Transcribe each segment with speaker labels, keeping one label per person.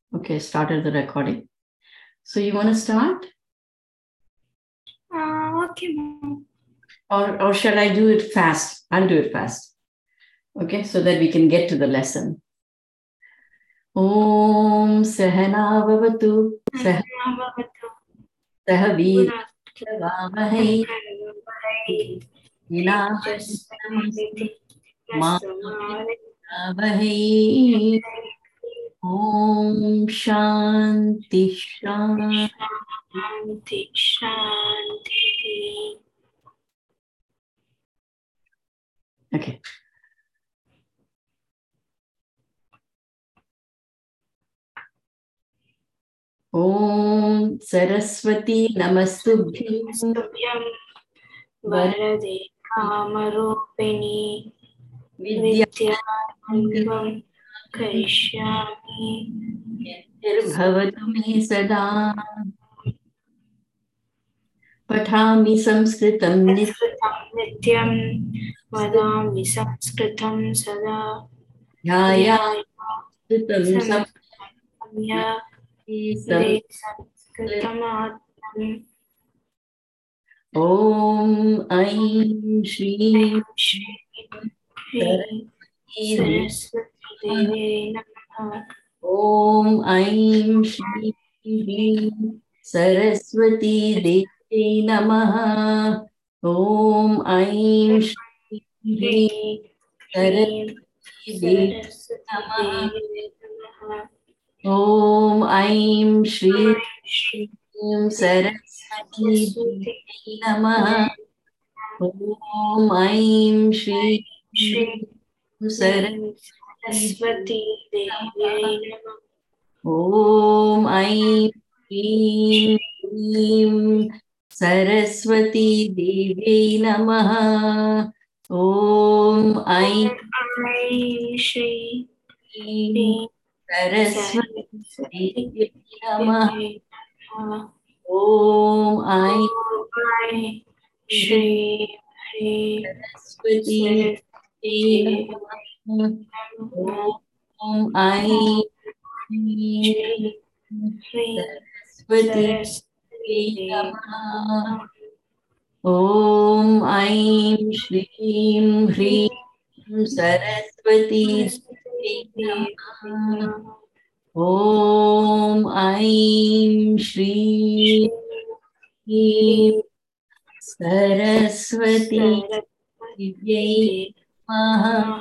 Speaker 1: Okay, started the recording. So you want to start?
Speaker 2: Okay, ma'am.
Speaker 1: Or shall I do it fast? I'll do it fast. Okay, so that we can get to the lesson. Om Sahana Bhavatu Sah Sahavi Vavahai Vavahai Om Shanti Shanti
Speaker 2: Shanti.
Speaker 1: Okay. Om Saraswati Namastubhyam
Speaker 2: Varade Kamarupini Vidyarambam Karishyami
Speaker 1: Bhavatu me sada Pathami Samskritam
Speaker 2: Nityam Vadami Sanskritam Sada
Speaker 1: Dhyaya Kritam
Speaker 2: Samya De Sanskritam
Speaker 1: Om Aim Shri
Speaker 2: Saraswati Devi Namaha.
Speaker 1: Om Aim Shri Saraswati Devi Namaha. Om Aim Shri Saraswati Devi Namaha. Om Aim Shri Saraswati Devi Namaha. Om Aim Shri
Speaker 2: Saraswati Devi Namaha.
Speaker 1: Om Aim Shri Saraswati Devi Namaha. Om Aim
Speaker 2: Shri
Speaker 1: Saraswati Devi Namaha. Om Aim
Speaker 2: Shri
Speaker 1: Saraswati Devi Namaha. Om Aim Saraswati Devi Namaha. Om Aim Shrim Hrim Saraswati Devi Namaha. Om Aim Shrim Saraswati Devi Namaha.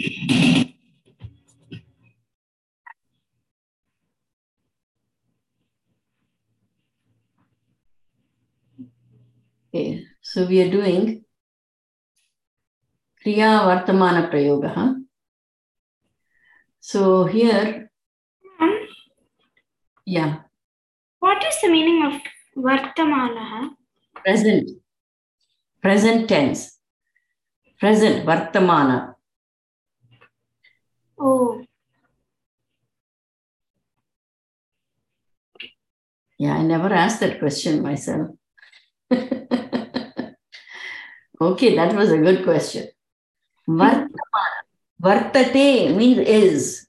Speaker 1: Okay, so we are doing Kriya Vartamana Prayoga. So here, yeah.
Speaker 2: What is the meaning of Vartamana?
Speaker 1: Present tense. Present Vartamana.
Speaker 2: Oh.
Speaker 1: Yeah, I never asked that question myself. Okay, that was a good question. Vartamana. Vartate means is.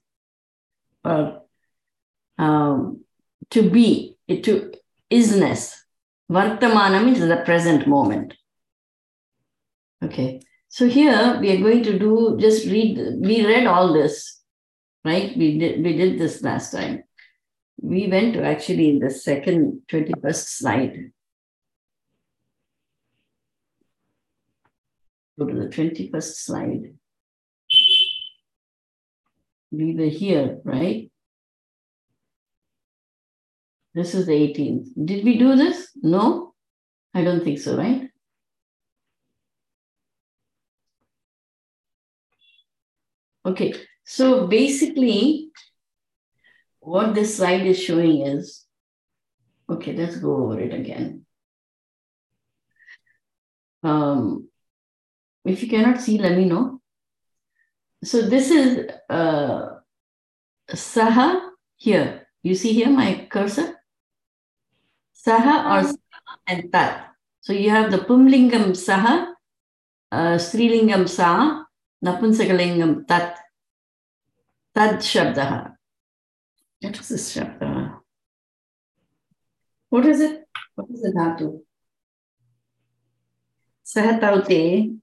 Speaker 1: To be, to isness. Vartamana means the present moment. Okay. So here we are going to do, just read, we read all this, right? We did this last time. We went to actually in the second 21st slide. Go to the 21st slide. We were here, right? This is the 18th. Did we do this? No? I don't think so, right? Okay. So basically, what this slide is showing is, okay, let's go over it again. If you cannot see, let me know. So this is Saha here. You see here my cursor? Saha or Saha and Tat. So you have the Pumlingam Saha, Strilingam Sa, Napunsakalingam Tat, Tad Shabdaha. What is this chapter? What is it? What is the dhatu? Sahataute.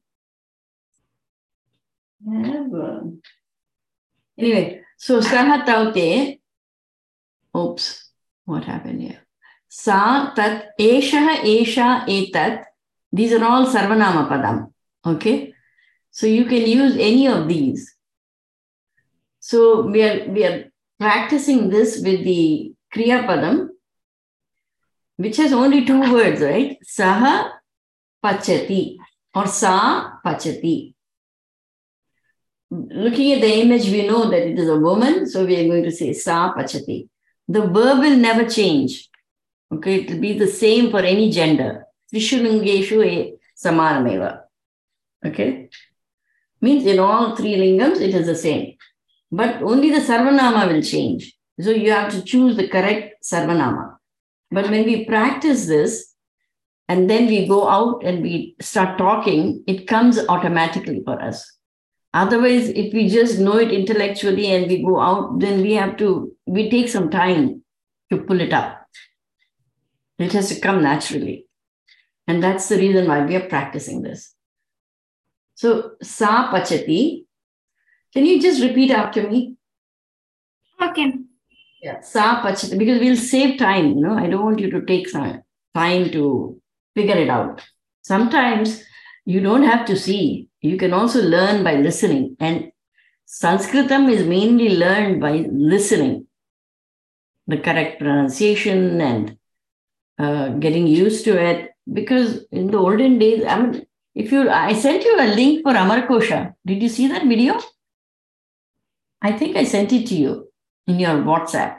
Speaker 1: Anyway, so Sahataute. Oops, what happened here? Sa tat eshaha esha etat. These are all sarvanama padam. Okay, so you can use any of these. So we are practicing this with the kriya padam, which has only two words, right? Saha pachati or sa pachati. Looking at the image, we know that it is a woman, so we are going to say sa pachati. The verb will never change. Okay, it will be the same for any gender. Trishulingeshu samanameva. Okay, means in all three lingams it is the same, but only the sarvanama will change. So you have to choose the correct sarvanama. But when we practice this and then we go out and we start talking, it comes automatically for us. Otherwise, if we just know it intellectually and we go out, then we take some time to pull it up. It has to come naturally. And that's the reason why we are practicing this. So, sa pachati. Can you just repeat after me?
Speaker 2: Okay.
Speaker 1: Yeah, sa pachati, because we'll save time. I don't want you to take some time to figure it out. Sometimes you don't have to see. You can also learn by listening. And Sanskritam is mainly learned by listening. The correct pronunciation and getting used to it. Because in the olden days, I sent you a link for Amarkosha. Did you see that video? I think I sent it to you in your WhatsApp.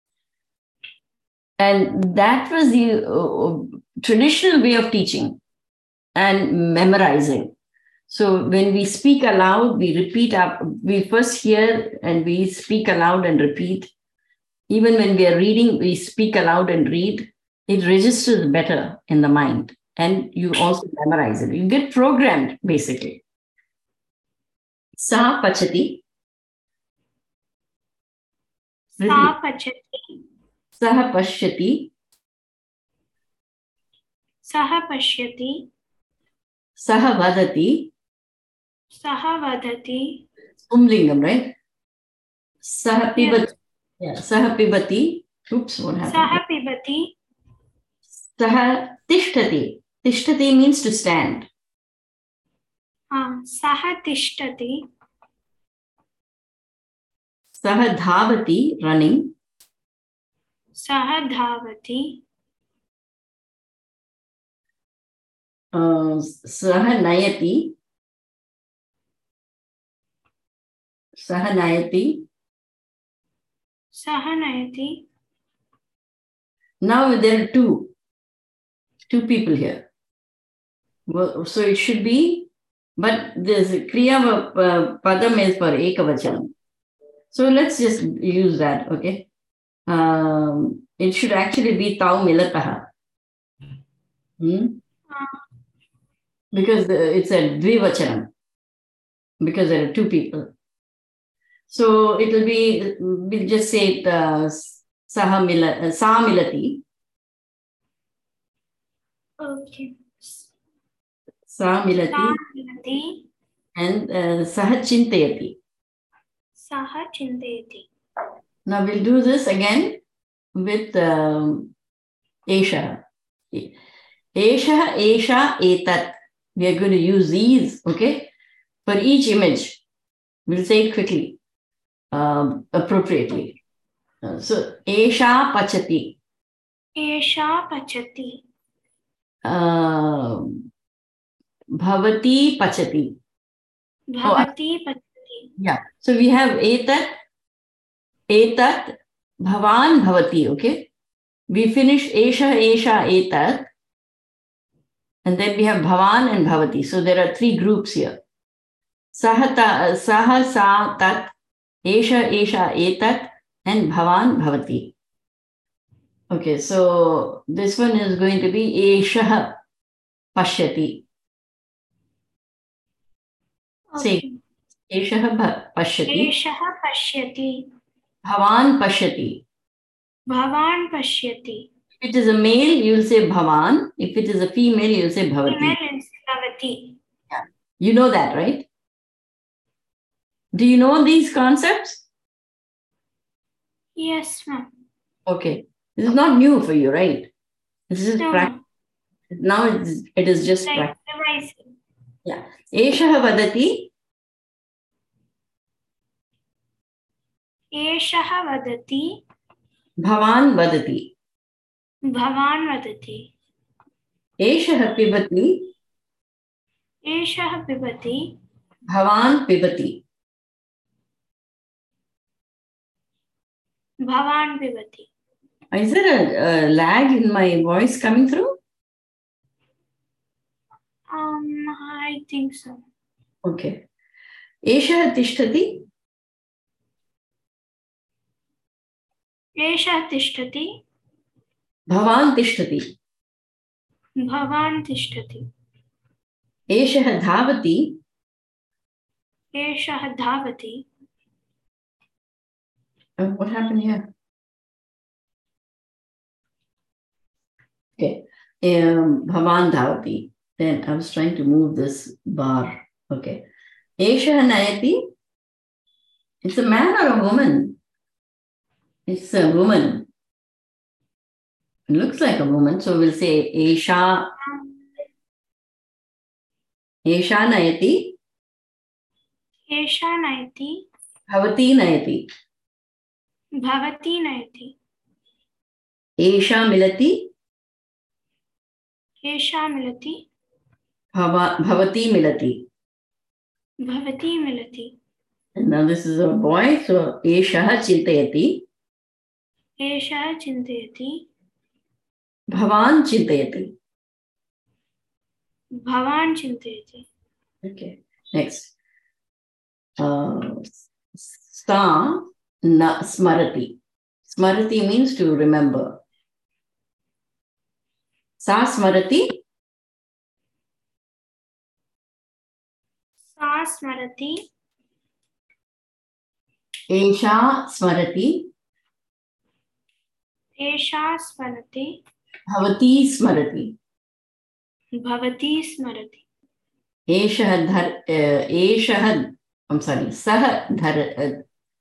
Speaker 1: And that was the traditional way of teaching and memorizing. So when we speak aloud, we repeat we first hear and we speak aloud and repeat. Even when we are reading, we speak aloud and read. It registers better in the mind. And you also memorize it. You get programmed, basically. Sa pachati.
Speaker 2: Sa pachati.
Speaker 1: Saha pashyati.
Speaker 2: Saha pashyati.
Speaker 1: Saha vadati.
Speaker 2: Saha vadati.
Speaker 1: Pumlingam, right? Saha pibati. Yeah. Saha pibati. Oops, what happened?
Speaker 2: Saha pibati.
Speaker 1: Saha tishtati. Tishtati means to stand.
Speaker 2: Saha tishtati.
Speaker 1: Saha dhavati, running.
Speaker 2: Saha dhavati.
Speaker 1: Saha nayati. Saha nayati.
Speaker 2: Saha nayati.
Speaker 1: Now there are two people here. Well, so it should be, but this kriya padam is for ekavachanam. So let's just use that, okay? It should actually be tau milataha. Because it's a dvivachanam. Because there are two people. So it will be, we'll just say it, sa milati.
Speaker 2: Okay.
Speaker 1: Sa milati. And saha chintayati.
Speaker 2: Saha chintayati.
Speaker 1: Now we'll do this again with Esha. Esha, Esha, Etat. We are going to use these, okay? For each image, we'll say it quickly, appropriately. So, Esha Pachati.
Speaker 2: Esha Pachati.
Speaker 1: Bhavati Pachati.
Speaker 2: Bhavati Pachati.
Speaker 1: Yeah. So we have Etat, Bhavan Bhavati, okay? We finish Esha, Etat. And then we have Bhavan and Bhavati. So there are three groups here. Saha, Sa, Tat, Esha, Etat, and Bhavan, Bhavati. Okay, so this one is going to be Esha Pashyati.
Speaker 2: Okay.
Speaker 1: Say, Esha Pashyati.
Speaker 2: Esha Pashyati.
Speaker 1: Bhavan Pashyati.
Speaker 2: Bhavan pashyati.
Speaker 1: If it is a male, you will say bhavan. If it is a female, you will say bhavati.
Speaker 2: Female is bhavati.
Speaker 1: You know that, right? Do you know these concepts?
Speaker 2: Yes, ma'am.
Speaker 1: Okay. This is not new for you, right? This is
Speaker 2: No,
Speaker 1: practice.
Speaker 2: ma'am.
Speaker 1: Now it is just
Speaker 2: Like
Speaker 1: practice.
Speaker 2: revising.
Speaker 1: Yeah. Eshah vadati.
Speaker 2: Eshah vadati.
Speaker 1: Bhavan vadati.
Speaker 2: Bhavan vadati.
Speaker 1: Eshah pibati.
Speaker 2: Eshah pibati.
Speaker 1: Bhavan pibati.
Speaker 2: Bhavan pibati.
Speaker 1: Is there a lag in my voice coming through?
Speaker 2: I think so.
Speaker 1: Okay. Eshah tishtati.
Speaker 2: Eshah tishtati.
Speaker 1: Bhavan tishtati.
Speaker 2: Bhavan tishtati.
Speaker 1: Eshah dhavati.
Speaker 2: Eshah dhavati.
Speaker 1: What happened here? Okay. Bhavan dhavati. Then I was trying to move this bar. Okay. Eshah nayati. It's a man or a woman? It's a woman. It looks like a woman. So we'll say Esha. Esha nayati.
Speaker 2: Esha nayati.
Speaker 1: Bhavati nayati.
Speaker 2: Bhavati nayati.
Speaker 1: Esha milati.
Speaker 2: Esha milati.
Speaker 1: Bhavati milati.
Speaker 2: Bhavati milati.
Speaker 1: And now this is a boy. So Esha chintayati.
Speaker 2: Esha chintayati.
Speaker 1: Bhavan chintayati.
Speaker 2: Bhavan chintayati.
Speaker 1: Okay. Next. Sa na smarati. Smarati means to remember. Sa smarati.
Speaker 2: Sa smarati.
Speaker 1: Esha smarati.
Speaker 2: Esha smarati.
Speaker 1: Bhavati smarati.
Speaker 2: Bhavati smarati.
Speaker 1: I'm sorry, saha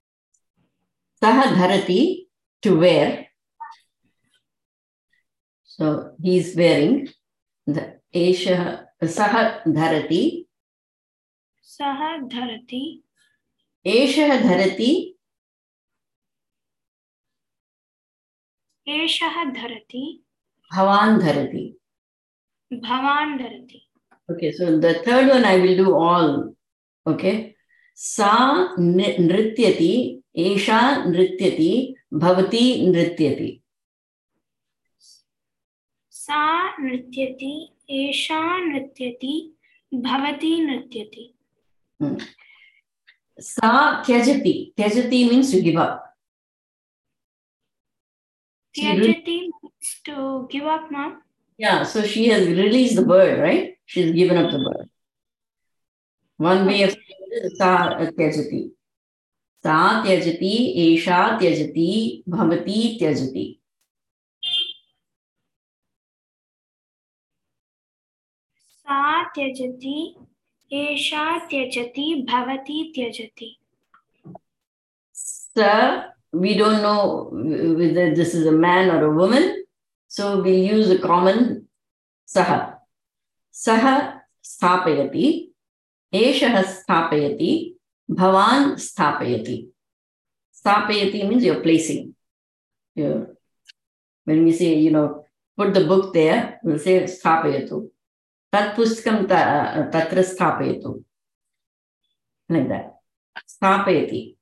Speaker 1: dharati, to wear. So he's wearing. The saha dharati.
Speaker 2: Saha dharati.
Speaker 1: Eshah dharati.
Speaker 2: Eshah dharati.
Speaker 1: Bhavan dharati.
Speaker 2: Bhavan dharati.
Speaker 1: Okay, so the third one I will do all. Okay. Sa nrityati. Esha nrityati. Bhavati nrityati.
Speaker 2: Sa nrityati. Esha nrityati. Bhavati nrityati.
Speaker 1: Sa tyajati. Tyajati means to give up.
Speaker 2: Tyajati means to give up, ma'am.
Speaker 1: Yeah, so she has released the bird, right? She's given up the bird. One way of saying it is sa tyajati. Sa tyajati, esha tyajati, bhavati tyajati.
Speaker 2: Sa tyajati. Esha tyajati. Bhavati tyajati.
Speaker 1: Sa, we don't know whether this is a man or a woman. So we'll use a common saha. Saha sthapayati. Esha sthapayati. Bhavan sthapayati. Sthapayati means you're placing. When we say, put the book there, we'll say sthapayatu. Tat pustakam tatra sthapayatu. Like that. Sthapayati.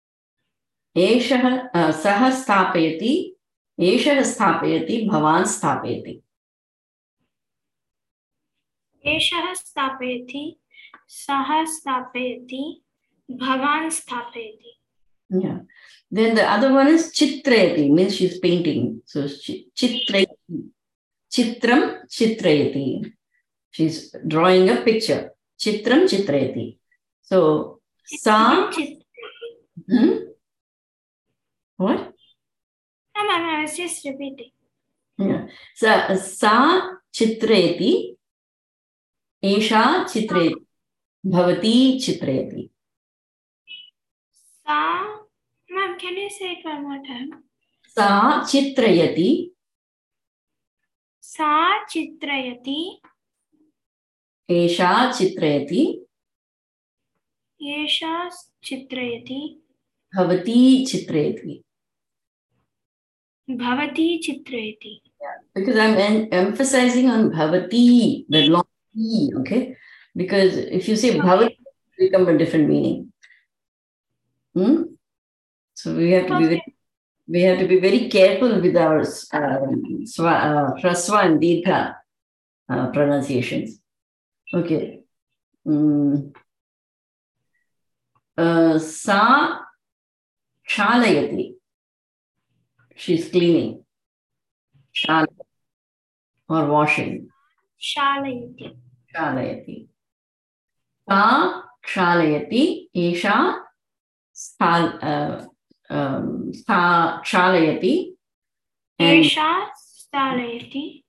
Speaker 1: Esha saha sthapayati. Esha sthapayati. Bhavan sthapayati.
Speaker 2: Esha sthapayati. Saha sthapayati. Bhavan sthapayati.
Speaker 1: Yeah. Then the other one is chitrayati, means she's painting. So chitrayati. Chitram chitrayati. She's drawing a picture. Chitram chitrayati. So sa. What?
Speaker 2: Ma'am, I was just repeating.
Speaker 1: Yeah. Sa chitrayati, esha chitrayati, bhavati chitrayati.
Speaker 2: Ma'am, can you say it one more time?
Speaker 1: Sa chitrayati,
Speaker 2: Sa chitrayati,
Speaker 1: esha chitrayati,
Speaker 2: yesha chitrayati,
Speaker 1: bhavati chitrayati.
Speaker 2: bhavati chitrayati.
Speaker 1: Because I'm emphasizing on bhavati, the long E, okay? Because if you say bhavati, it will become a different meaning. So we have to be very careful with our hrasva and dirgha pronunciations. Okay. Sa kshalayati. She's cleaning. Shala or washing.
Speaker 2: Shalayati.
Speaker 1: Kshalayati. Sa kshalayati. Esha kshalayati.
Speaker 2: Yesha stalayati.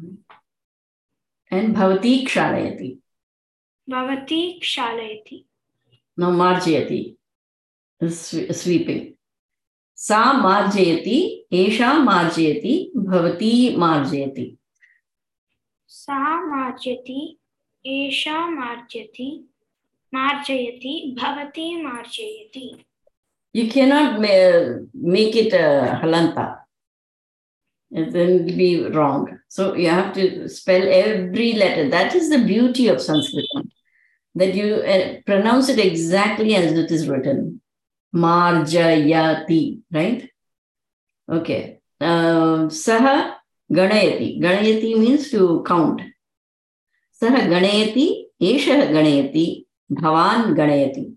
Speaker 1: And bhavati kshalayati.
Speaker 2: Bhavati kshalayati.
Speaker 1: Now marjayati. Sweeping. Sa marjayati, esha marjayati, bhavati marjayati.
Speaker 2: Sa marjyati, esha marjyati, marjayati, bhavati marjayati.
Speaker 1: You cannot make it a halanta. Then it will be wrong. So you have to spell every letter. That is the beauty of Sanskrit. That you pronounce it exactly as it is written. Marjayati, right? Okay. Saha ganayati. Ganayati means to count. Saha ganayati, esha ganayati, bhavan ganayati.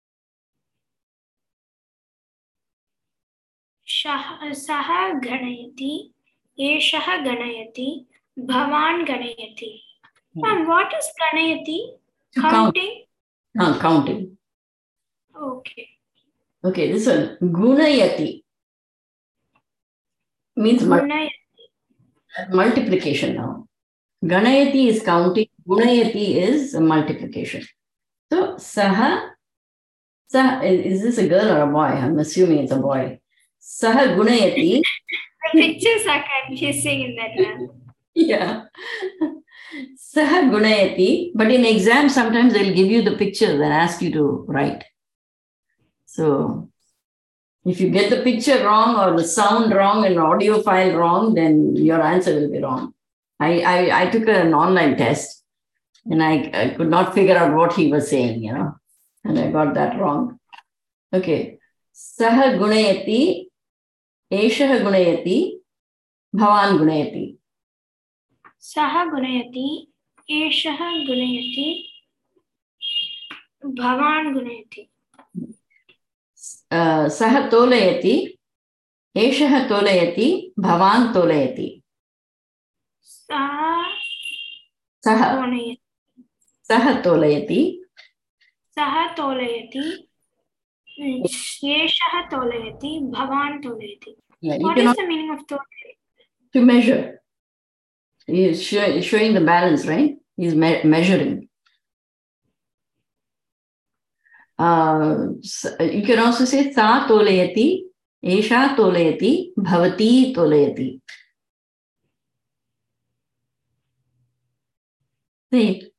Speaker 2: Saha ganayati, esha ganayati, bhavan ganayati. Ma'am, what is ganayati?
Speaker 1: To
Speaker 2: Counting?
Speaker 1: count. Counting.
Speaker 2: Okay.
Speaker 1: Okay, this one. Gunayati means multiplication now. Ganayati is counting. Gunayati is multiplication. So, saha, is this a girl or a boy? I'm assuming it's a boy. Saha gunayati.
Speaker 2: The pictures are confusing in that one.
Speaker 1: Yeah. Saha gunayati. But in exam, sometimes they'll give you the picture and ask you to write. So, if you get the picture wrong or the sound wrong and audio file wrong, then your answer will be wrong. I took an online test and I could not figure out what he was saying, and I got that wrong. Okay. Saha gunayati, esha gunayati, bhavan gunayati.
Speaker 2: Saha gunayati, esha gunayati, bhavan gunayati.
Speaker 1: Saha tolayati, esha tolayati, bhavan tolayati. Saha tolayati.
Speaker 2: Saha tolayati, yesha tolayati, bhavan tolayati.
Speaker 1: Yeah,
Speaker 2: what is the meaning of tolayati?
Speaker 1: To measure. He's showing the balance, right? He's measuring. You can also say sa tolayati, esha tolayati, bhavati tolayati. Say it.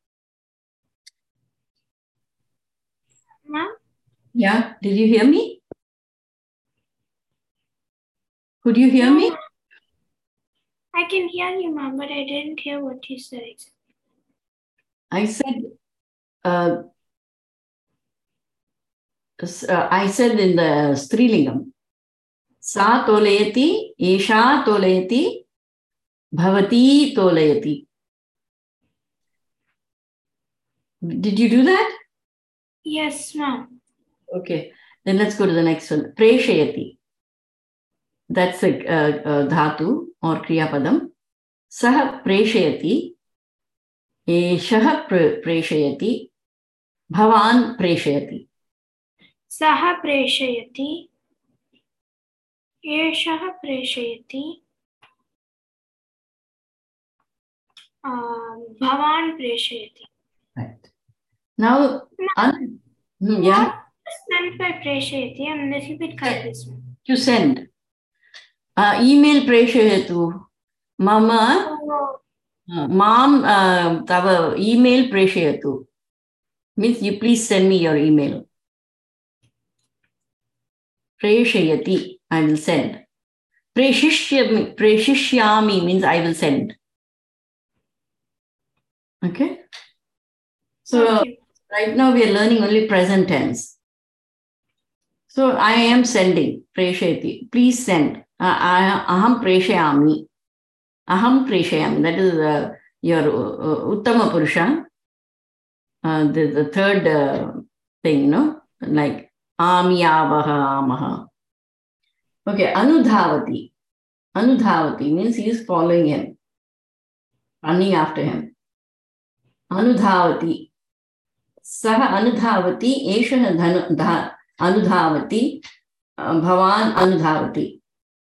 Speaker 2: Ma'am?
Speaker 1: Yeah, did you hear me? Could you hear me?
Speaker 2: I can hear you, ma'am, but I didn't hear what you said.
Speaker 1: I said in the Strilingam, sa tolayati, esha tolayati, bhavati tolayati. Did you do that?
Speaker 2: Yes, ma'am.
Speaker 1: Okay, then let's go to the next one. Preshayati. That's a dhatu or kriya padam. Saha preshayati, esha preshayati, bhavan preshayati.
Speaker 2: Saha preshayati, एषः प्रेषयति भवान् प्रेषयति.
Speaker 1: Right. Now, yeah,
Speaker 2: What is meant by preshayati? I'm a little bit confused.
Speaker 1: to send. Email preshayatu. Mama, mom, tava email preshayatu. Means you please send me your email. Preshayati, I will send. Preshishyami means I will send. Okay? So
Speaker 2: Okay.
Speaker 1: right now we are learning only present tense. So I am sending. Preshayati. Please send. Aham preshayami. Aham preshayami. That is your Uttama Purusha. The third thing, like Amyavaha Amaha. Okay, Anudhavati. Anudhavati means he is following him, running after him. Anudhavati. Saha Anudhavati, Esha Anudhavati, Bhavan Anudhavati.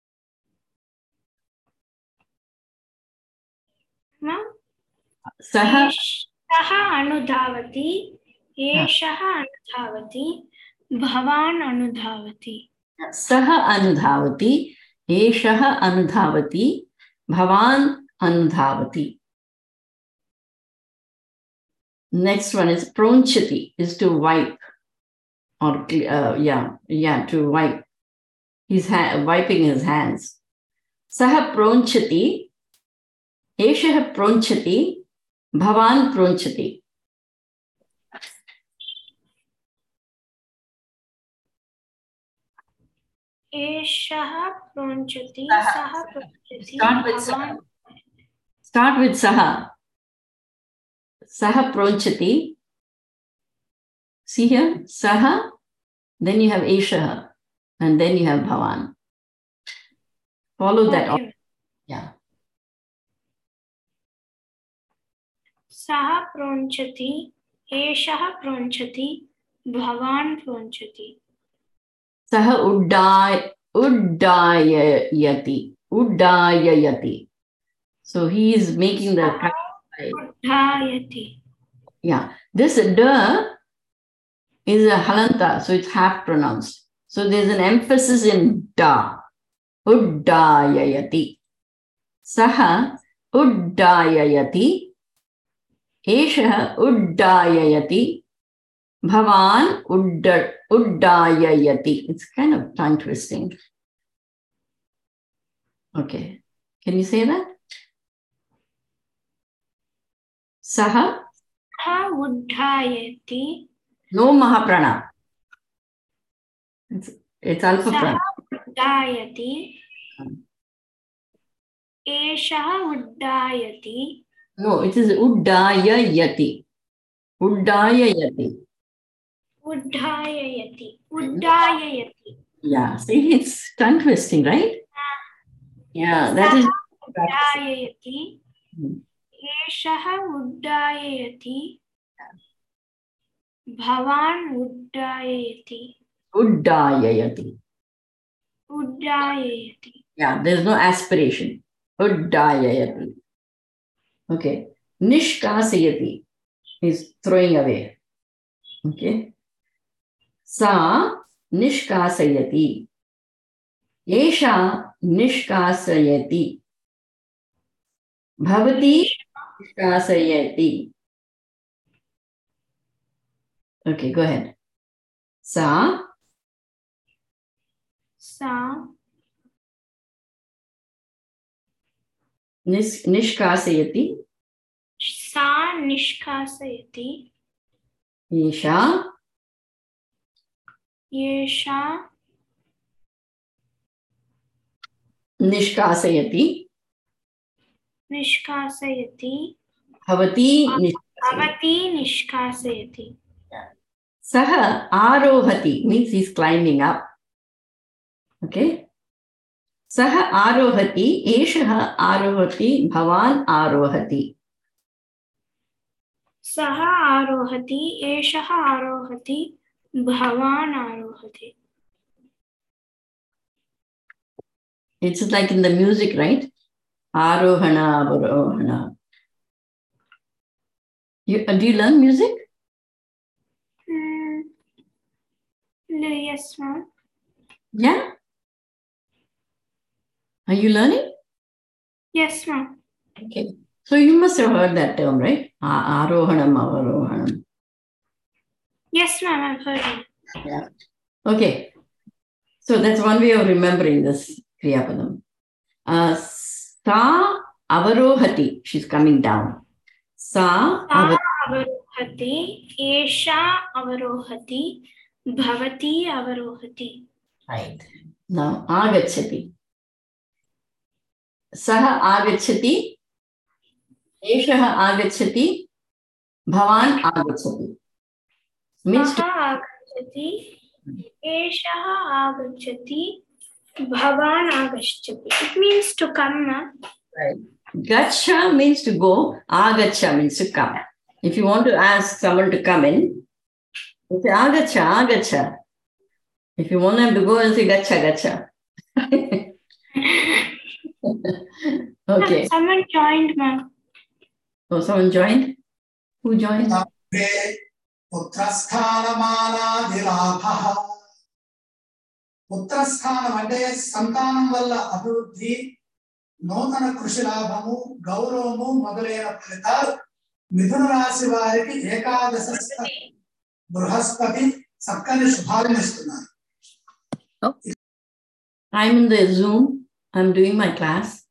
Speaker 1: Saha
Speaker 2: अनुधावति एषः अनुधावति भवान् अनुधावति.
Speaker 1: सः अनुधावति एषः अनुधावति भवान् अनुधावति. Next one is pronchati, is to wipe or to wipe. He's wiping his hands. Saha pronchati, eshah pronchati, bhavan pronchati.
Speaker 2: एषः प्रोञ्चति सः प्रोञ्चति भवान्.
Speaker 1: Start with saha. Saha pronchati. See here, saha, then you have eshaha, and then you have bhavan. Follow that.
Speaker 2: Okay.
Speaker 1: Yeah.
Speaker 2: सः प्रोञ्चति एषः प्रोञ्चति भवान् प्रोञ्चति.
Speaker 1: सः uddayayati. So he is making the
Speaker 2: uddayati.
Speaker 1: Yeah, this da is a halanta, so it's half pronounced. So there's an emphasis in da. Uddayayati. Saha uddayayati. Esha uddayayati. Bhavan uddayayati. It's kind of tongue twisting. Okay. Can you say that? Saha
Speaker 2: uddayati.
Speaker 1: No Mahaprana. It's Alpha Prana.
Speaker 2: Uddayati. Esha uddayati.
Speaker 1: No, it is uddayayati. Uddayayati.
Speaker 2: Uddayayati. Uddayayati.
Speaker 1: Yeah, see, it's tongue twisting, right? Yeah, that is.
Speaker 2: Uddayayati. Esha uddayati. Bhavan uddayati.
Speaker 1: Uddayayati.
Speaker 2: Uddayayati.
Speaker 1: Yeah, there's no aspiration. Uddayayati. Okay. Nishkasayati is throwing away. Okay. Sa nishkasayati. Esha nishkasayati. Bhavati nishkasayati. Okay, go ahead. Sa nishkasayati.
Speaker 2: Sa nishkasayati.
Speaker 1: Esha nishkasayati. Bhavati
Speaker 2: nishkasayati.
Speaker 1: Saha arohati means he's climbing up. Okay. Saha arohati, eshaha arohati, bhavan arohati.
Speaker 2: Saha arohati, eshaha arohati, bhavan arohati.
Speaker 1: It's like in the music, right? Arohana, Avarohana. Do you learn music?
Speaker 2: Yes, ma'am.
Speaker 1: Yeah. Are you learning?
Speaker 2: Yes, ma'am.
Speaker 1: Okay. So you must have heard that term, right? Arohanam, Avarohanam.
Speaker 2: Yes, ma'am, I've heard it.
Speaker 1: Yeah. Okay. So that's one way of remembering this Kriyapadam. Sa avarohati. She's coming down. Sa
Speaker 2: avarohati. Esha avarohati. Bhavati avarohati.
Speaker 1: Right. Now agachati. Saha agachati. Eshaha agachati. Bhavan agachati. Means to
Speaker 2: Saha agachati. Eshaha agachati. Bhavan agachati. It means to come, ma'am.
Speaker 1: right. Gacha means to go. Agacha means to come. If you want to ask someone to come in, you say agacha, agacha. If you want them to go, you say gacha, gacha. Okay.
Speaker 2: Someone joined, ma'am.
Speaker 1: Oh, someone joined? Who joined?
Speaker 3: పుత్రస్థానం అంటే సంతానం వల్ల అభివృద్ధి, నూతన కృషి లాభము, గౌరవము మొదలైన ఫలితాలు మిథున రాశి వారికి ఏకాదశ బృహస్పతి చక్కని శుభాలను ఇస్తున్నారు.
Speaker 1: I'm in the Zoom. I'm doing my class.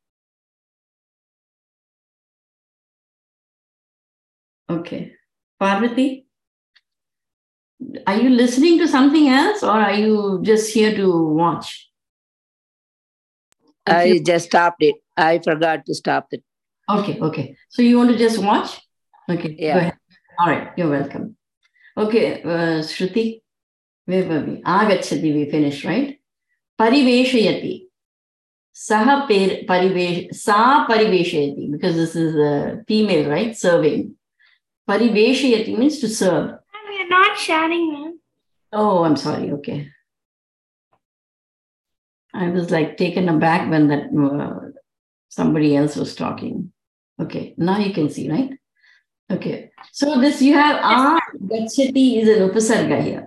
Speaker 1: Okay. Parvati, are you listening to something else or are you just here to watch?
Speaker 4: I just stopped it. I forgot to stop it.
Speaker 1: Okay, okay. So you want to just watch? Okay,
Speaker 4: Yeah.
Speaker 1: Go ahead. All right, you're welcome. Okay, Shruti, where were we? Agachati, we finished, right? Pariveshayati. Sa pariveshayati, because this is a female, right? Serving. Pariveshayati means to serve.
Speaker 2: We are not sharing, ma'am.
Speaker 1: Oh, I'm sorry. Okay. I was like taken aback when that somebody else was talking. Okay, now you can see, right? Okay. So this you have Gachati is an upasarga here.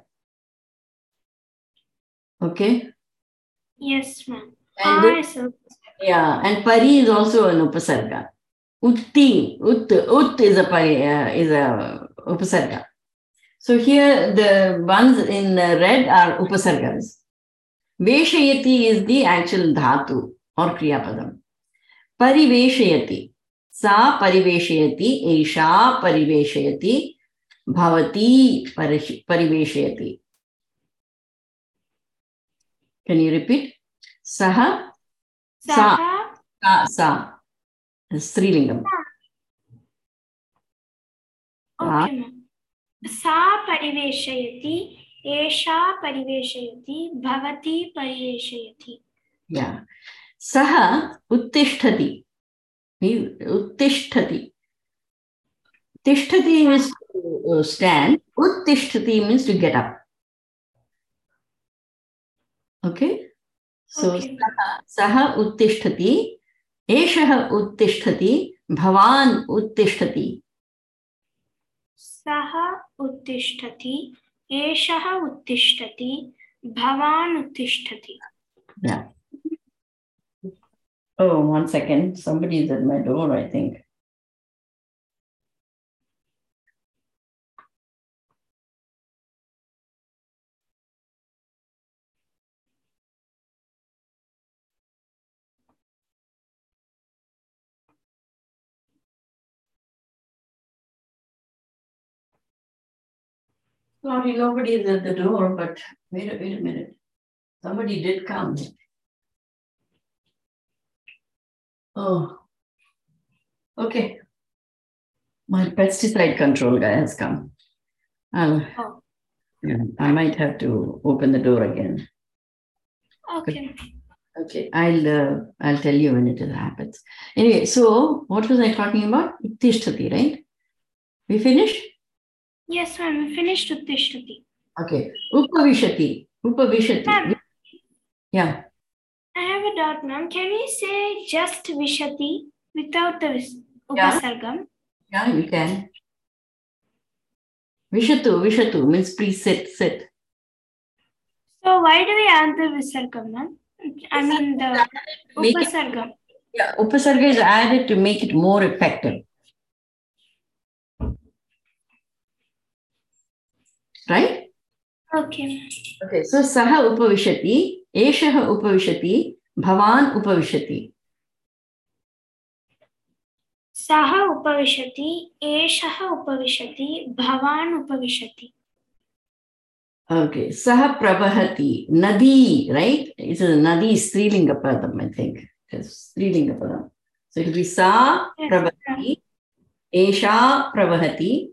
Speaker 1: Okay.
Speaker 2: Yes, ma'am.
Speaker 1: And yeah, and Pari is also an upasarga. Utti, ut is a upasarga. So here the ones in red are upasargas. Veshayati is the actual dhatu or kriyapadam. Pariveshayati. Sa pariveshayati, esha pariveshayati, bhavati pariveshayati. Can you repeat? Saha, sa, Strilingam.
Speaker 2: Okay, ma'am. Sa pariveshayati, esha pariveshayati, bhavati pariveshayati.
Speaker 1: Yeah. Saha uttishtati. Uttishtati. Tishtati means to stand. Uttishtati means to get up. Okay? So,
Speaker 2: Okay.
Speaker 1: Saha uttishtati. Eshaha uttishtati. Bhavan uttishtati.
Speaker 2: Saha uttishtati, eshaha uttishtati, bhavan uttishtati.
Speaker 1: Yeah. Oh, 1 second. Somebody is at my door, I think. Sorry, nobody is at the door, but wait a minute. Somebody did come. Oh, okay. My pesticide control guy has come. I might have to open the door again.
Speaker 2: Okay.
Speaker 1: Okay, I'll tell you when it happens. Anyway, so what was I talking about? Tishtati, right? We finished?
Speaker 2: Yes, ma'am. We finished uttishtati.
Speaker 1: Okay. Upavishati.
Speaker 2: Ma'am.
Speaker 1: Yeah.
Speaker 2: I have a doubt, ma'am. Can we say just Vishati without the
Speaker 1: Yeah.
Speaker 2: Upasargam?
Speaker 1: Yeah, you can. Vishatu means please sit.
Speaker 2: So why do we add the Visargam, ma'am? I mean the
Speaker 1: Make it-
Speaker 2: Upasargam.
Speaker 1: Yeah, Upasarga is added to make it more effective. Right?
Speaker 2: Okay.
Speaker 1: Okay, so Saha Upavishati, Eshaha Upavishati, Bhavan Upavishati.
Speaker 2: Saha Upavishati, Eshaha Upavishati, Bhavan Upavishati.
Speaker 1: Okay, Saha Prabhati, Nadi, right? It's a Nadi Strilinga Padam, I think. It's Strilinga Padam. So it will be Sa
Speaker 2: Yes,
Speaker 1: Prabhati, Esha Prabhati,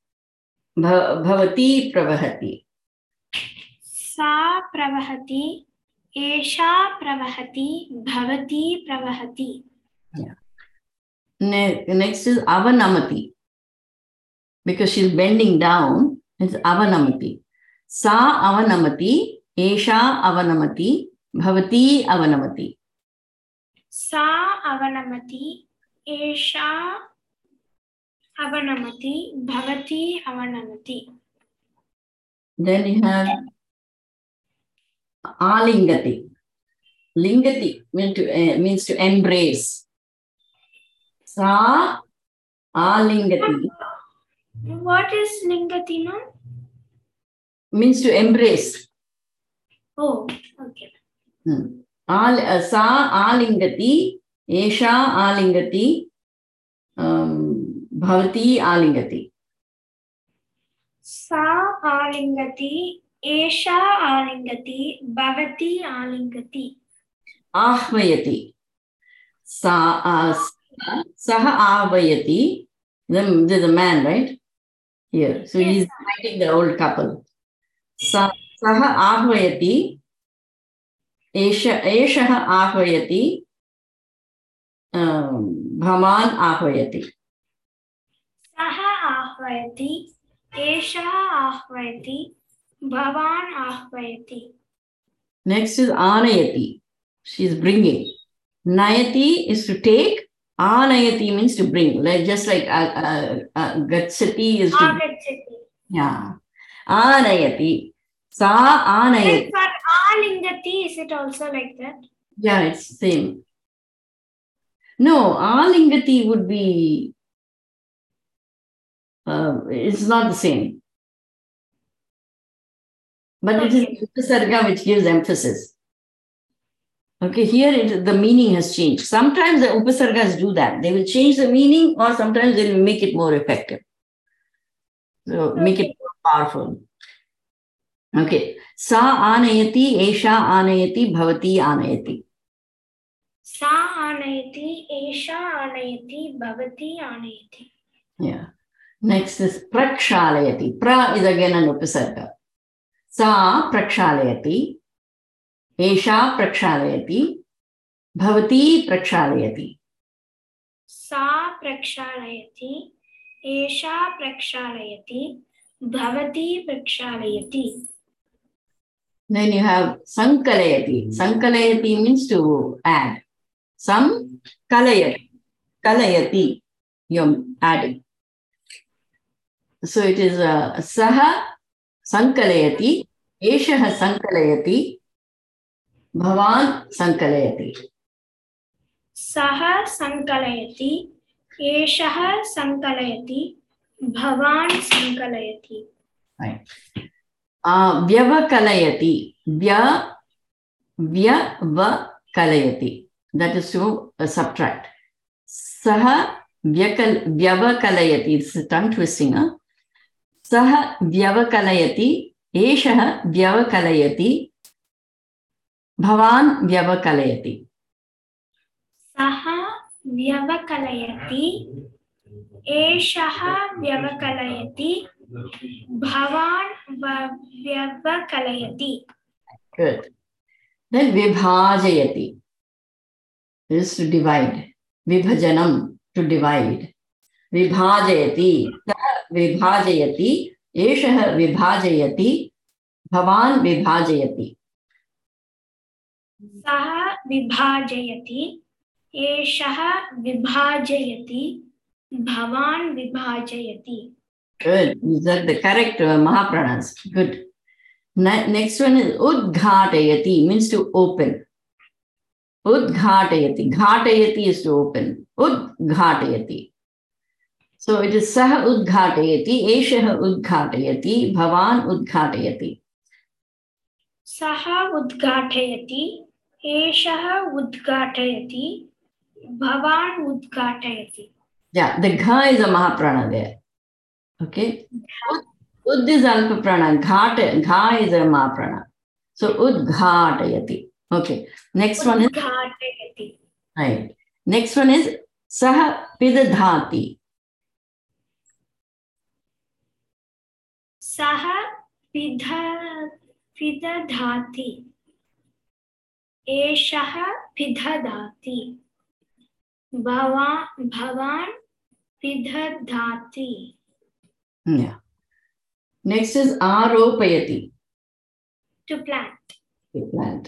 Speaker 1: Bhavati Prabhati.
Speaker 2: Sa Pravahati, Esha Pravahati, Bhavati Pravahati.
Speaker 1: Yeah. Next is Avanamati. Because she's bending down, it's Avanamati. Sa Avanamati, Esha Avanamati, Bhavati Avanamati.
Speaker 2: Sa Avanamati, Esha Avanamati, Bhavati Avanamati.
Speaker 1: Then you have Alingati. Lingati means to embrace. Sa Alingati
Speaker 2: What is Lingati, ma'am?
Speaker 1: means to embrace.
Speaker 2: Oh, okay.
Speaker 1: Sa Alingati, Esha Alingati, Bhavati Alingati.
Speaker 2: Sa Alingati, Esha Alingati, Bhavati Alingati.
Speaker 1: Ahvayati. Saha Avayati. There's a man, right? Here. So
Speaker 2: Yes,
Speaker 1: he's fighting the old couple. Saha Ahvayati. Eshaha Ahvayati. Bhaman Ahvayati.
Speaker 2: Saha Ahvayati, Esha Ahvayati, Bhavan Ahvayati.
Speaker 1: Next is Anayati. She's bringing. Nayati is to take. Anayati means to bring. Just like Gatsati is to.
Speaker 2: Agachati.
Speaker 1: Yeah. Anayati. Sa Anayati.
Speaker 2: And for Alingati, is it also like that?
Speaker 1: Yeah, it's the same. No, Alingati would be. It's not the same. But it is Upasarga which gives emphasis. Okay, here the meaning has changed. Sometimes the Upasargas do that. They will change the meaning or sometimes they will make it more effective. So make it more powerful. Okay. Sa Anayati, Esha Anayati, Bhavati Anayati.
Speaker 2: Sa Anayati, Esha Anayati, Bhavati Anayati.
Speaker 1: Yeah. Next is Prakshalayati. Pra is again an Upasarga. Sa Prakshalayati. Esha Prakshalayati, Bhavati Prakshalayati.
Speaker 2: Sa Prakshalayati, Esha Prakshalayati, Bhavati Prakshalayati.
Speaker 1: Then you have Sankalayati. Sankalayati means to add. Kalayati. Kalayati. You're adding. So it is Saha Sankalayati, Eshaha Sankalayati, Bhavan Sankalayati.
Speaker 2: Saha Sankalayati, Eshaha Sankalayati, Bhavan Sankalayati.
Speaker 1: Right. Vyavakalayati. Vyavakalayati. That is to subtract. Saha Vyavakalayati. It's a tongue twisting. Saha Vyavakalayati. Eshaha Vyavakalayati. Bhavan Vyavakalayati.
Speaker 2: Saha Vyavakalayati, Eshaha Vyavakalayati, Bhavan Vyavakalayati.
Speaker 1: Good. Then Vibhajayati. This is to divide. Vibhajanam, to divide. Vibhajayati. Vibhajayati. Eshaha Vibhajayati. Bhavan Vibhajayati.
Speaker 2: सः विभाजयति, एषः विभाजयति, भवान् विभाजयति.
Speaker 1: Good. These are the correct Mahapranas. Good. Next one is Udghatayati, means to open. Udghatayati. Ghatayati is to open. Udghatayati. So it is Saha Udghatayati, Eshaha Udghatayati, Bhavan Udghatayati.
Speaker 2: सः उद्घाटयति, एषः उद्घाटयति, भवान् उद्घाटयति.
Speaker 1: Yeah, the Gha is a Mahaprana there. Okay. Ud is Alpa Prana. Gha is a Mahaprana. So Udghatayati. Okay. Next one is.
Speaker 2: उद्घाटयति.
Speaker 1: Right. Next one is Saha Pidadhati.
Speaker 2: सः पिदधाति, एषः पिदधाति, भवान् पिदधाति.
Speaker 1: Yeah. Next is Aropayati.
Speaker 2: To plant.
Speaker 1: To plant.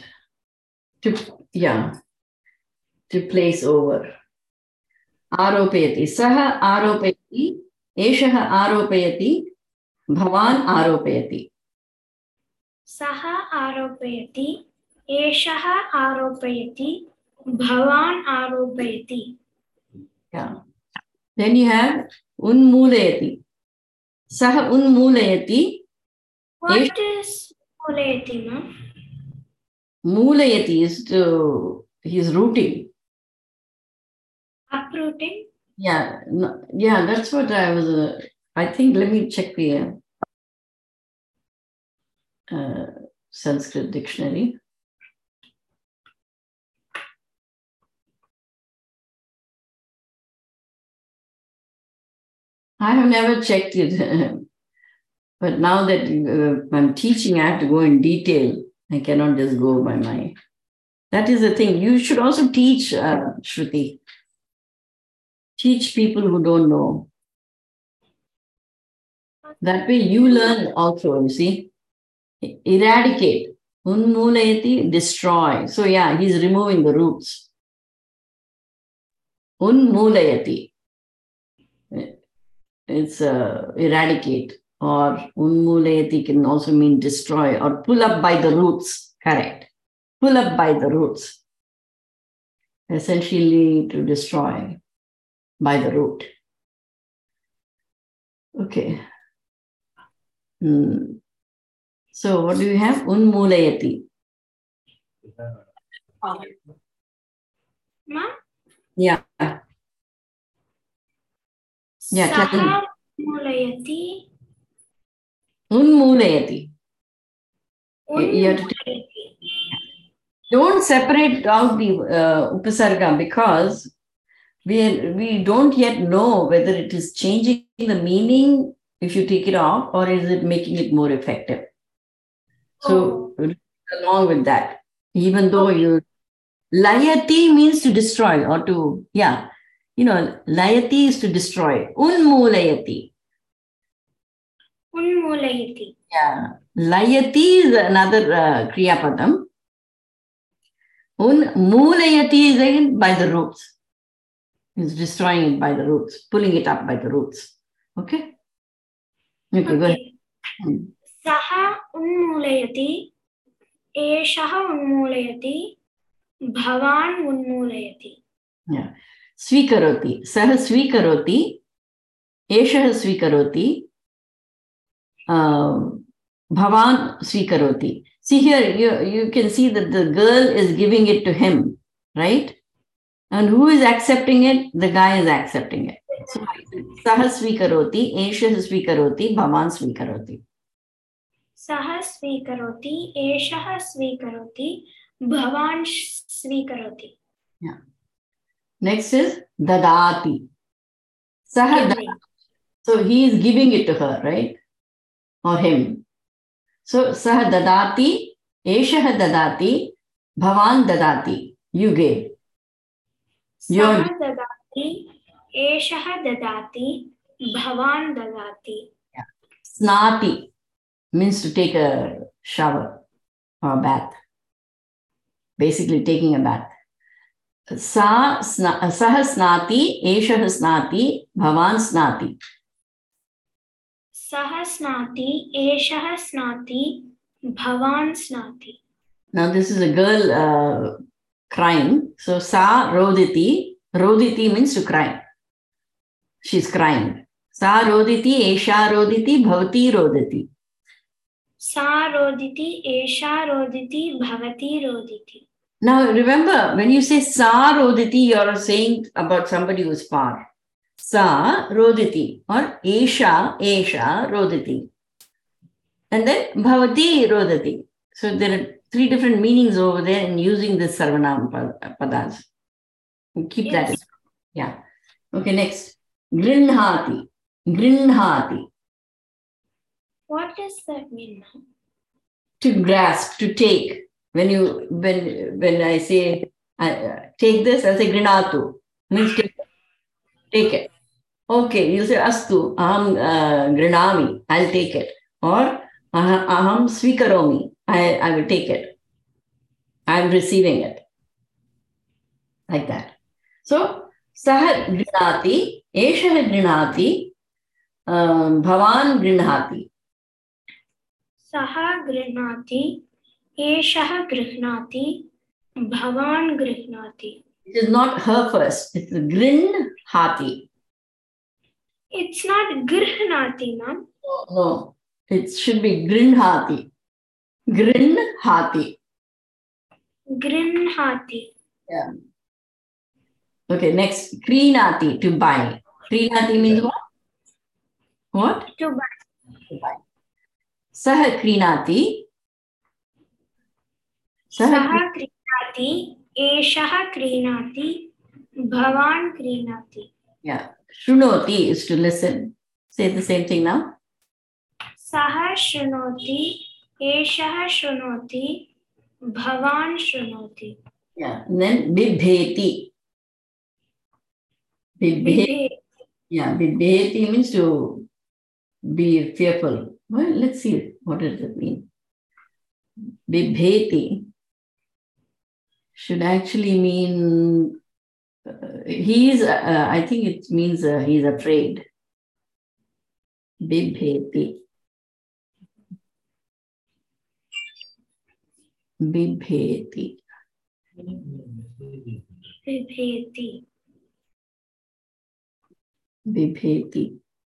Speaker 1: To place over. Aropayati. Saha Aropayati. Eshaha Aropayati. Bhavan Aropayati.
Speaker 2: सः आरोपयति, एषः आरोपयति, भवान् आरोपयति.
Speaker 1: Yeah. Then you have Unmulayati. Saha Unmulayati.
Speaker 2: What is mulayati, ma'am?
Speaker 1: Mulayati is to, he's rooting.
Speaker 2: Uprooting?
Speaker 1: Yeah, yeah, that's what I was, I think, let me check the Sanskrit dictionary. I have never checked it, but now that I'm teaching, I have to go in detail. I cannot just go by my. That is the thing. You should also teach, Shruti. Teach people who don't know. That way you learn also, you see. Eradicate. Unmulayati, destroy. So yeah, he's removing the roots. Unmulayati. It's eradicate, or unmulayati can also mean destroy or pull up by the roots. Correct. Pull up by the roots. Essentially to destroy by the root. Okay. So what do you have? Unmulayati.
Speaker 2: Ma?
Speaker 1: Yeah. Yeah,
Speaker 2: सः
Speaker 1: tell me.
Speaker 2: मुलयति.
Speaker 1: Unmulayati. You have to don't separate out the upasarga because we don't yet know whether it is changing the meaning if you take it off or is it making it more effective. So along with that, even though you layati means to destroy or to, yeah, you know, layati is to destroy. Unmulayati.
Speaker 2: Unmulayati.
Speaker 1: Yeah. Layati is another kriya padam. Unmulayati is again by the roots. It's destroying it by the roots, pulling it up by the roots. Okay? Okay, go ahead.
Speaker 2: सः उन्मूलयति, एषः उन्मूलयति, भवान् उन्मूलयति.
Speaker 1: Yeah. Svikaroti. Sah svikaroti. Eshah svikaroti. Bhavan svikaroti. See here, you can see that the girl is giving it to him, right? And who is accepting it? The guy is accepting it. So, Sah svikaroti, Eshah svikaroti, Bhavan svikaroti.
Speaker 2: सः स्वीकरोति, एषः स्वीकरोति, भवान् स्वीकरोति.
Speaker 1: Yeah. Next is dadati. Sah dadati. So he is giving it to her, right? Or him. So sah dadati, eshah dadati, bhavan dadati. You gave.
Speaker 2: सः ददाति, एषः ददाति, भवान् ददाति.
Speaker 1: Snati means to take a shower or a bath. basically taking a bath. Sah snati, eshah snati, bhavan snati.
Speaker 2: Sah snati, eshah snati, bhavan snati.
Speaker 1: Now this is a girl crying. So sa roditi. Roditi means to cry. She's crying. Sa roditi, esha roditi, bhavati roditi.
Speaker 2: Sa roditi, esha roditi, bhavati roditi.
Speaker 1: Now remember, when you say sa roditi, you're saying about somebody who's far. Sa roditi or esha roditi. And then bhavati roditi. So there are 3 different meanings over there in using this sarvanam padas. Keep that.
Speaker 2: Yes.
Speaker 1: Yeah. Okay, next. Grinhati. Grinhati.
Speaker 2: What does that mean now?
Speaker 1: To grasp, to take. When I say take this, I say grinatu. Means take it. Okay, you say astu, aham grinami, I'll take it. Or aham swikaromi, I will take it. I'm receiving it. Like that. So, saha grinati, eshah grinati, bhavan grinhati.
Speaker 2: Saha grihnati, eshah grihnati, bhavan grihnati.
Speaker 1: It is not her first, it's grinhati.
Speaker 2: It's not grihnati, ma'am.
Speaker 1: No, it should be grinhati. Grinhati.
Speaker 2: Grihnati.
Speaker 1: Yeah. Okay, next. Krinati, to buy. Krinati means what? What?
Speaker 2: To buy.
Speaker 1: To buy. Saha krinati.
Speaker 2: Saha grihnati, eshah grihnati, bhavan grihnati.
Speaker 1: Yeah. Shrunoti is to listen. Say the same thing now.
Speaker 2: Saha shrunoti, eshah shrunoti, bhavan shrunoti.
Speaker 1: Yeah. And then bibheti. Bibheti. Yeah. Bibheti means to be fearful. Well, let's see. What does it mean? Bibheti should actually mean I think it means he's afraid. Bibheti. Bibheti.
Speaker 2: Bibheti.
Speaker 1: Bibheti.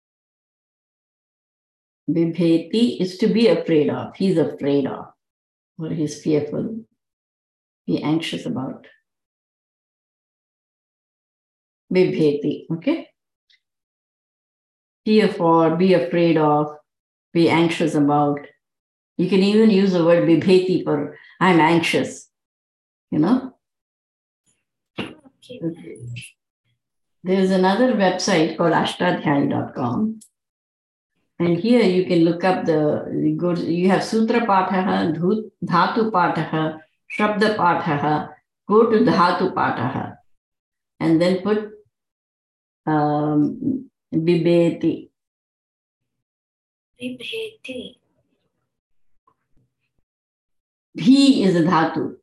Speaker 1: Bibheti is to be afraid of. He's afraid of. Or he's fearful. Be anxious about. Bibheti. Okay? Fear for, be afraid of, be anxious about. You can even use the word bibheti for I'm anxious. You know?
Speaker 2: Okay.
Speaker 1: Okay. There's another website called ashtadhyayi.com. And here you can look up you have Sutra Pathaha, Dhatu Pathaha, Shabda Pathaha, go to Dhatu Pathaha, and then put Bibheti.
Speaker 2: Bibheti.
Speaker 1: Bhi is a dhatu,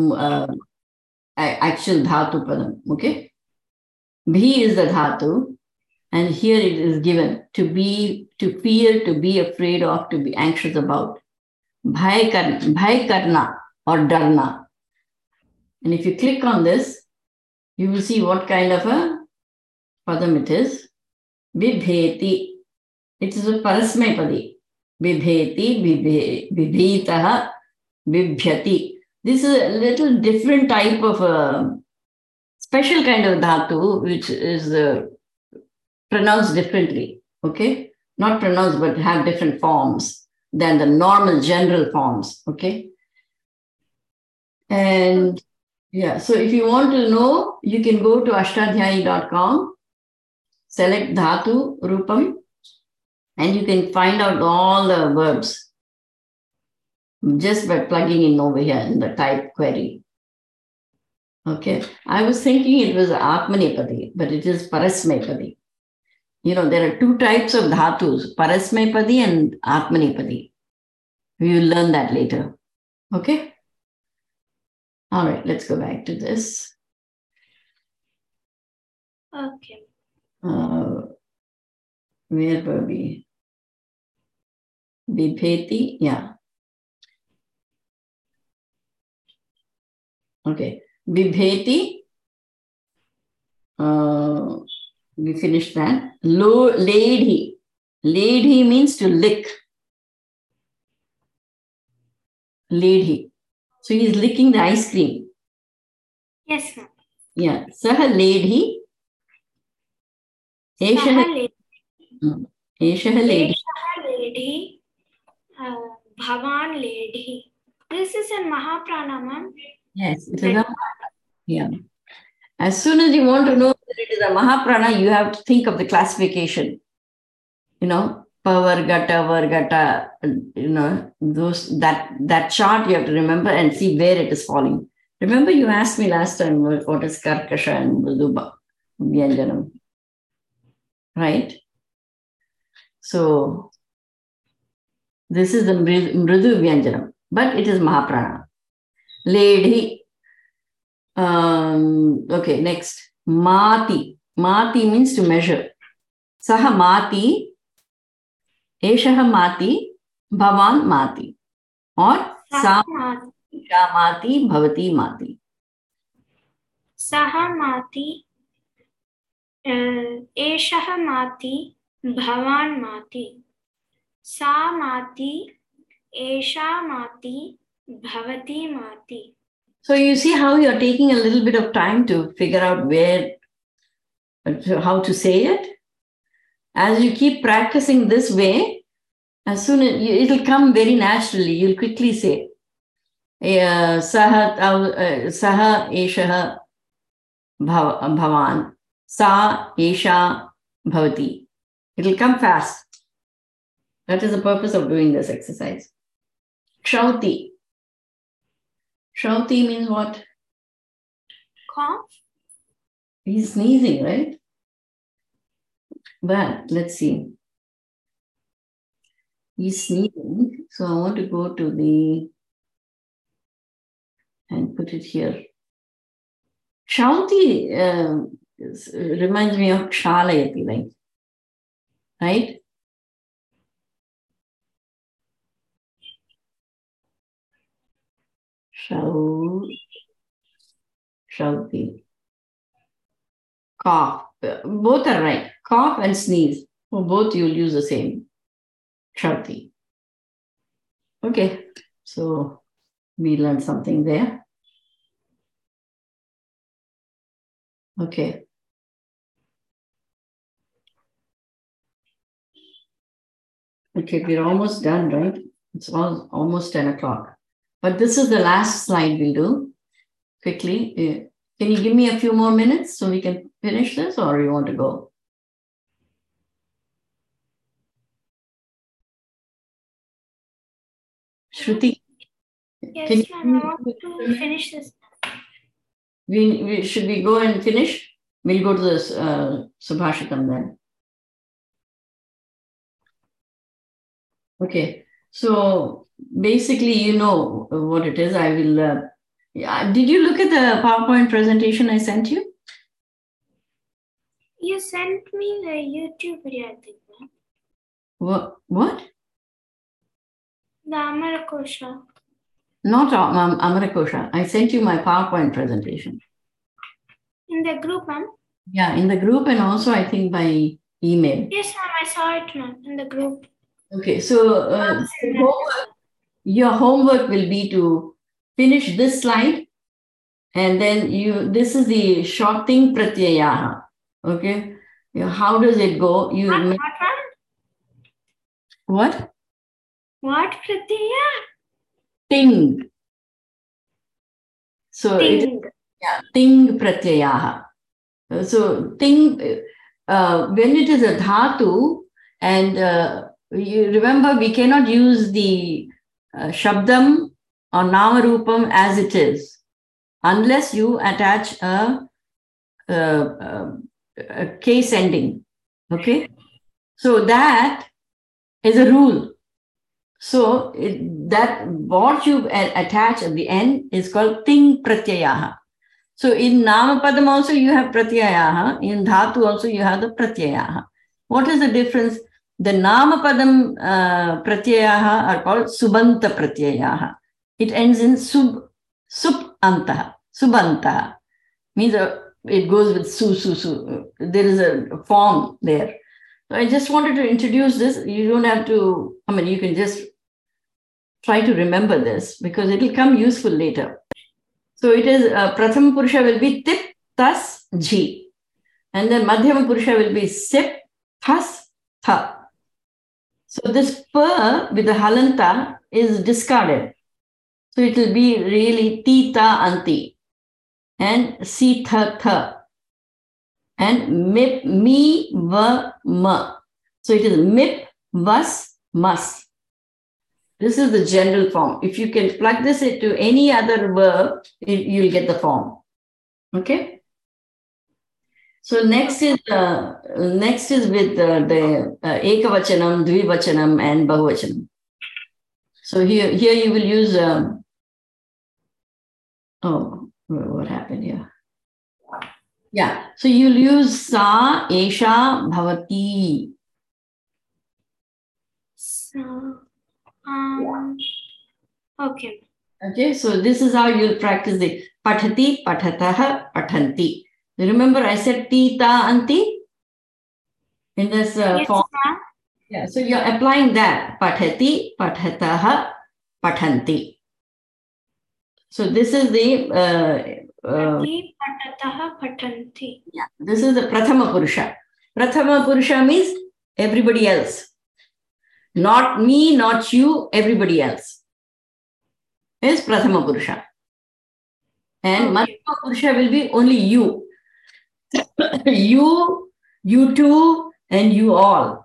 Speaker 1: actual dhatu padam, okay? Bhi is the dhatu, and here it is given to fear, to be afraid of, to be anxious about. Bhai karna or darna. And if you click on this, you will see what kind of a padam it is. Bibheti. It is a parasmay padi. Bibheti, bibhitaha, bibhyati. This is a little different type of a special kind of dhatu, which is pronounced differently. Okay? Not pronounced, but have different forms than the normal general forms. Okay? And yeah, so if you want to know, you can go to ashtadhyayi.com, select dhatu rupam, and you can find out all the verbs just by plugging in over here in the type query. Okay, I was thinking it was Atmanepadi, but it is Parasmepadi. You know, there are 2 types of dhatus, Parasmepadi and Atmanepadi. We will learn that later. Okay? All right, let's go back to this.
Speaker 2: Okay.
Speaker 1: Where were we? Bibheti, yeah. Okay, Bibheti. We finished that. Ledhi. Ledhi means to lick. Ledhi. So he's licking the ice cream.
Speaker 2: Yes, ma'am.
Speaker 1: Yeah. Saha ledhi. Eshaha ledhi.
Speaker 2: Lady, Bhavan lady. This is in Mahaprana, ma'am.
Speaker 1: Yes, it is a yeah. As soon as you want to know that it is a Mahaprana, you have to think of the classification. You know, Pavargata, Vargata, you know, that chart you have to remember and see where it is falling. Remember you asked me last time what is Karkasha and Mridu Vyanjanam, right? So this is the Mridu Vyanjanam, but it is Mahaprana. Ledhi. Okay, next. Mati. Mati means to measure. Saha Mati. Eshaha Mati. Bhavan Mati. Or Sa Mati. Bhavati Mati.
Speaker 2: Saha Mati. Eshaha Mati. Bhavan Mati. Sa Mati. Esha Mati. Bhavati Mati.
Speaker 1: So you see how you're taking a little bit of time to figure out how to say it. As you keep practicing this way, as soon as it'll come very naturally, you'll quickly say, Saha Eshaha Bhavan, Sa Esha Bhavati. It'll come fast. That is the purpose of doing this exercise. Kshauti. Kshauti means what?
Speaker 2: Cough.
Speaker 1: He's sneezing, right? But let's see. He's sneezing. So I want to go to and put it here. Kshauti reminds me of Kshalayati, right? Shauti. Cough. Both are right. Cough and sneeze. For both you'll use the same. Shauti. Okay. So we learned something there. Okay. Okay, we're almost done, right? It's almost 10 o'clock. But this is the last slide we'll do. Quickly. Can you give me a few more minutes so we can finish this, or you want to go? Shruti?
Speaker 2: Yes, ma'am. I want to finish this.
Speaker 1: Should we go and finish? We'll go to this Subhashitam then. Okay. So basically, you know what it is. I will. Did you look at the PowerPoint presentation I sent you?
Speaker 2: You sent me the YouTube video, I think.
Speaker 1: What?
Speaker 2: The Amarakosha.
Speaker 1: Not Amarakosha. I sent you my PowerPoint presentation.
Speaker 2: In the group, ma'am?
Speaker 1: Yeah, in the group and also I think by email.
Speaker 2: Yes, ma'am. I saw it, ma'am, in the group.
Speaker 1: Okay, so your homework will be to finish this slide, and then this is the short thing pratyayaha. Okay, how does it go? What?
Speaker 2: What pratyaya?
Speaker 1: Ting. So
Speaker 2: Ting.
Speaker 1: Ting pratyayaha. So ting, when it is a dhatu, and you remember we cannot use the shabdam or namarupam as it is unless you attach a case ending. Okay, so that is a rule. So that what you attach at the end is called ting pratyayaha. So in namapadam also you have pratyayaha, in dhatu also you have the pratyayaha. What is the difference? The namapadam pratyayaha are called subanta pratyayaha. It ends in subantaha. Subanta means it goes with su. There is a form there. So I just wanted to introduce this. You don't have to, you can just try to remember this because it will come useful later. So it is Prathama Purusha will be tip, tas, jhi. And then Madhyama Purusha will be sip, thas, tha. So this pa with the halanta is discarded. So it will be really ti, ta, anti. And si, tha, tha. And mip, mi, va, ma. So it is mip, vas, mas. This is the general form. If you can plug this into any other verb, you'll get the form. Okay. So next is with the ekavachanam, dvivachanam, and bahuvachanam. So here you will use. What happened here? Yeah. So you'll use sa, esha, bhavati.
Speaker 2: So, okay.
Speaker 1: Okay, so this is how you'll practice the pathati, pathataha, pathanti. Remember I said ti, ta, anti in this
Speaker 2: Yes,
Speaker 1: form?
Speaker 2: ma'am.
Speaker 1: Yeah, so you're applying that. Pathati, pathataha, pathanti. So this is the
Speaker 2: Patataha patanti.
Speaker 1: yeah, this is the Prathama Purusha. Prathama Purusha means everybody else. Not me, not you, everybody else. Is Prathama Purusha. And
Speaker 2: Okay.
Speaker 1: Madhyama Purusha will be only you. You two, and you all.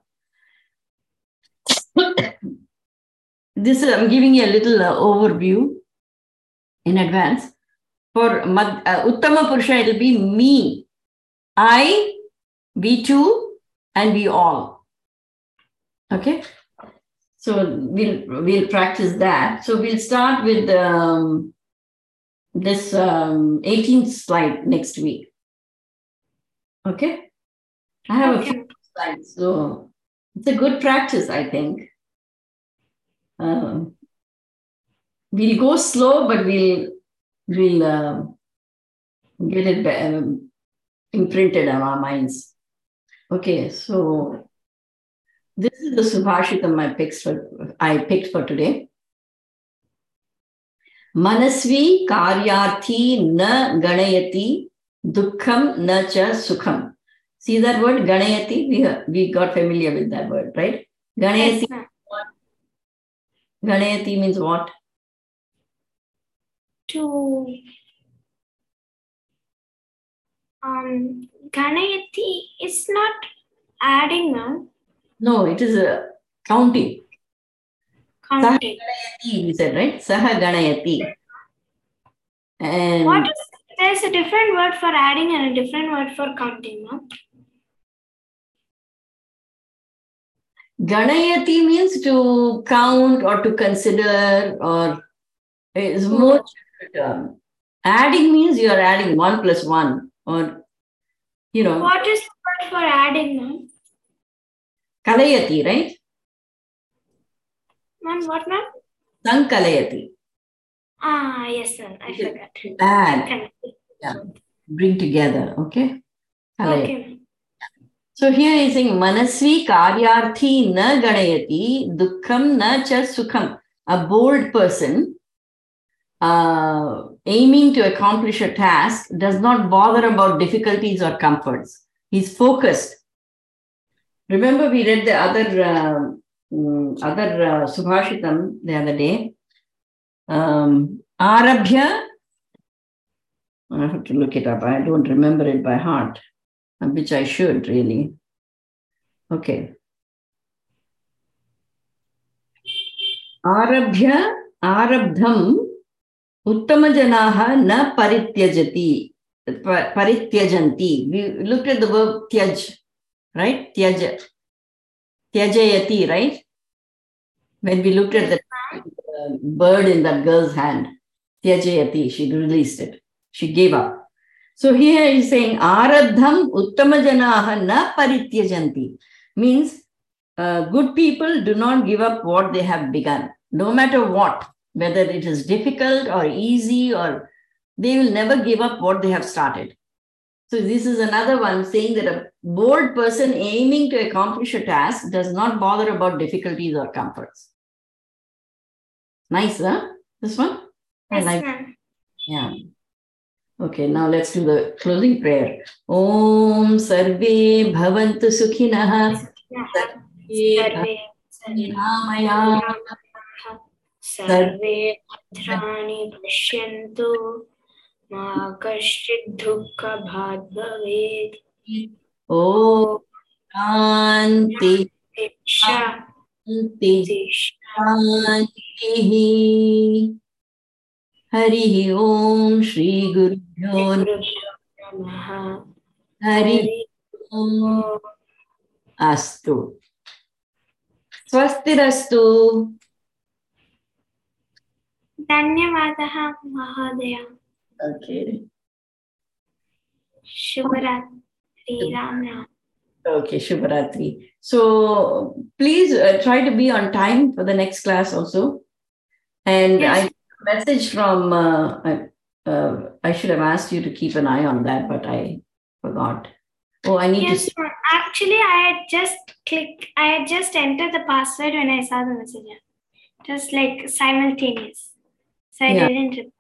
Speaker 1: This is, I'm giving you a little overview in advance. For Uttama Purusha, it will be me, I, we two, and we all. Okay? So we'll practice that. So we'll start with this 18th slide next week. Okay? I have a few slides, so it's a good practice, I think. We'll go slow, but we'll get it imprinted on our minds. Okay, so this is the Subhashitam I picked for today. Manasvi karyarthi na ganayati dukkham na cha sukham. See that word, ganayati? We got familiar with that word, right? Ganayati.
Speaker 2: Yes, ma'am.
Speaker 1: Ganayati means what?
Speaker 2: To Ganayati is not adding, ma'am.
Speaker 1: No, it is a counting. Saha
Speaker 2: Counting.
Speaker 1: ganayati, we said, right? Saha ganayati. And
Speaker 2: What is, there's a different word for adding and a different word for counting, ma'am.
Speaker 1: ganayati means to count or to consider, or is more term. Adding means you are adding 1 + 1, or
Speaker 2: What is the word for adding, ma'am?
Speaker 1: kalayati, right?
Speaker 2: Ma'am, what, ma'am?
Speaker 1: Sankalayati.
Speaker 2: Yes, sir. I forgot.
Speaker 1: Add, yeah, bring together, okay? Kalayati.
Speaker 2: Okay, ma'am.
Speaker 1: So here is saying manasvi karyarthi na ganayati dukkham na cha sukham. A bold person aiming to accomplish a task does not bother about difficulties or comforts. He's focused. Remember, we read the other Subhashitam the other day. Arabhya, I have to look it up. I don't remember it by heart, which I should really. Okay. Arabhya, arabdham, uttamajanaha na parityajanti. We looked at the verb tyaj, right? Tyajayati, right? When we looked at the bird in that girl's hand, Tyajayati, she released it. She gave up. So here he's saying, Arabdham uttamajanaha na parityajanti. Means good people do not give up what they have begun. No matter what, whether it is difficult or easy, or they will never give up what they have started. So this is another one saying that a bold person aiming to accomplish a task does not bother about difficulties or comforts. Nice, huh? This one? I
Speaker 2: Yes,
Speaker 1: like.
Speaker 2: ma'am.
Speaker 1: Yeah. Okay, now let's do the closing prayer. Om Sarve Bhavantu Sukhinah.
Speaker 2: Sarve
Speaker 1: Ramaya.
Speaker 2: Sarve Bhadrani Pashyantu Ma Kashchid Dukkha Bhag Bhaved.
Speaker 1: Om Shanti.
Speaker 2: Diksha
Speaker 1: Shanti.
Speaker 2: Disha
Speaker 1: Shanti. Hari Om Shri Gurubhyo
Speaker 2: Namaha
Speaker 1: Hari Om Astu. Swastirastu.
Speaker 2: Dhanyavadaha Mahodaya.
Speaker 1: Okay.
Speaker 2: Shubharatri Ram Ram.
Speaker 1: Okay, Shubharatri. So please try to be on time for the next class also. And
Speaker 2: Yes.
Speaker 1: I got a message from, I should have asked you to keep an eye on that, but I forgot. Oh, I need
Speaker 2: Yes,
Speaker 1: to.
Speaker 2: ma'am. Actually, I had just entered the password when I saw the message. Just like simultaneous. So I
Speaker 1: Yeah.
Speaker 2: didn't reply.